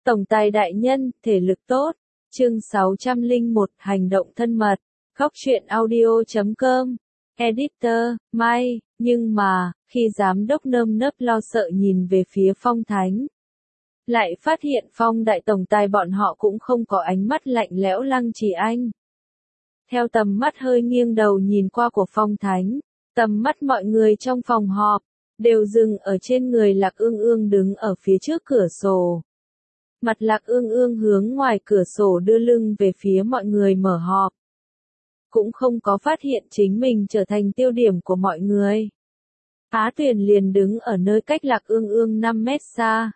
Tổng tài đại nhân, thể lực tốt. Chương 601, hành động thân mật. Góc truyện audio.com. Editor, Mai, nhưng mà, khi giám đốc nơm nớp lo sợ nhìn về phía Phong Thánh, lại phát hiện Phong đại tổng tài bọn họ cũng không có ánh mắt lạnh lẽo Lăng Trì Anh. Theo tầm mắt hơi nghiêng đầu nhìn qua của Phong Thánh, tầm mắt mọi người trong phòng họp đều dừng ở trên người Lạc Ương Ương đứng ở phía trước cửa sổ. Mặt Lạc Ương Ương hướng ngoài cửa sổ đưa lưng về phía mọi người mở họp. Cũng không có phát hiện chính mình trở thành tiêu điểm của mọi người. Á Tuyền liền đứng ở nơi cách Lạc Ương Ương 5 mét xa.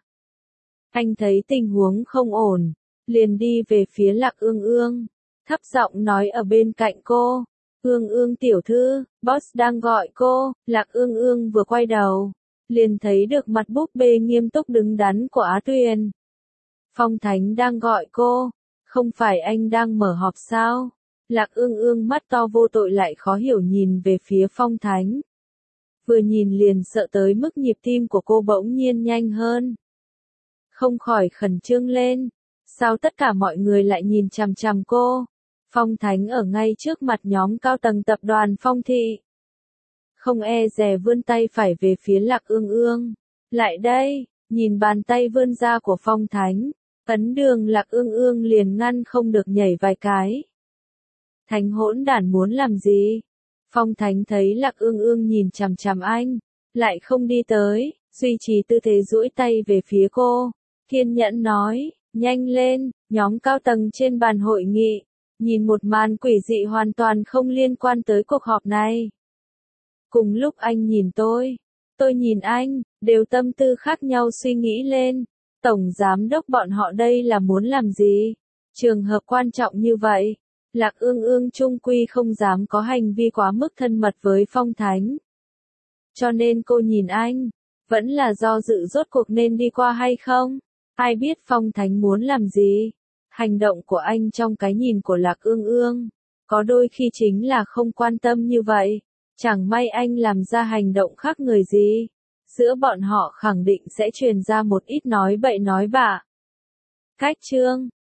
Anh thấy tình huống không ổn, liền đi về phía Lạc Ương Ương, thấp giọng nói ở bên cạnh cô. Ương Ương tiểu thư, boss đang gọi cô. Lạc Ương Ương vừa quay đầu, liền thấy được mặt búp bê nghiêm túc đứng đắn của Á Tuyền. Phong Thánh đang gọi cô, không phải anh đang mở họp sao? Lạc Ương Ương mắt to vô tội lại khó hiểu nhìn về phía Phong Thánh. Vừa nhìn liền sợ tới mức nhịp tim của cô bỗng nhiên nhanh hơn. Không khỏi khẩn trương lên, sao tất cả mọi người lại nhìn chằm chằm cô? Phong Thánh ở ngay trước mặt nhóm cao tầng tập đoàn Phong Thị. Không e dè vươn tay phải về phía Lạc Ương Ương. Lại đây, nhìn bàn tay vươn ra của Phong Thánh, ấn đường Lạc Ương Ương liền ngăn không được nhảy vài cái. Thánh hỗn đản muốn làm gì? Phong Thánh thấy Lạc Ương Ương nhìn chằm chằm anh, lại không đi tới, duy trì tư thế duỗi tay về phía cô. Kiên nhẫn nói, nhanh lên, nhóm cao tầng trên bàn hội nghị, nhìn một màn quỷ dị hoàn toàn không liên quan tới cuộc họp này. Cùng lúc anh nhìn tôi nhìn anh, đều tâm tư khác nhau suy nghĩ lên. Tổng giám đốc bọn họ đây là muốn làm gì? Trường hợp quan trọng như vậy, Lạc Ương Ương trung quy không dám có hành vi quá mức thân mật với Phong Thánh. Cho nên cô nhìn anh, vẫn là do dự rốt cuộc nên đi qua hay không? Ai biết Phong Thánh muốn làm gì? Hành động của anh trong cái nhìn của Lạc Ương Ương, có đôi khi chính là không quan tâm như vậy. Chẳng may anh làm ra hành động khác người gì, giữa bọn họ khẳng định sẽ truyền ra một ít nói bậy nói bạ. Cách chương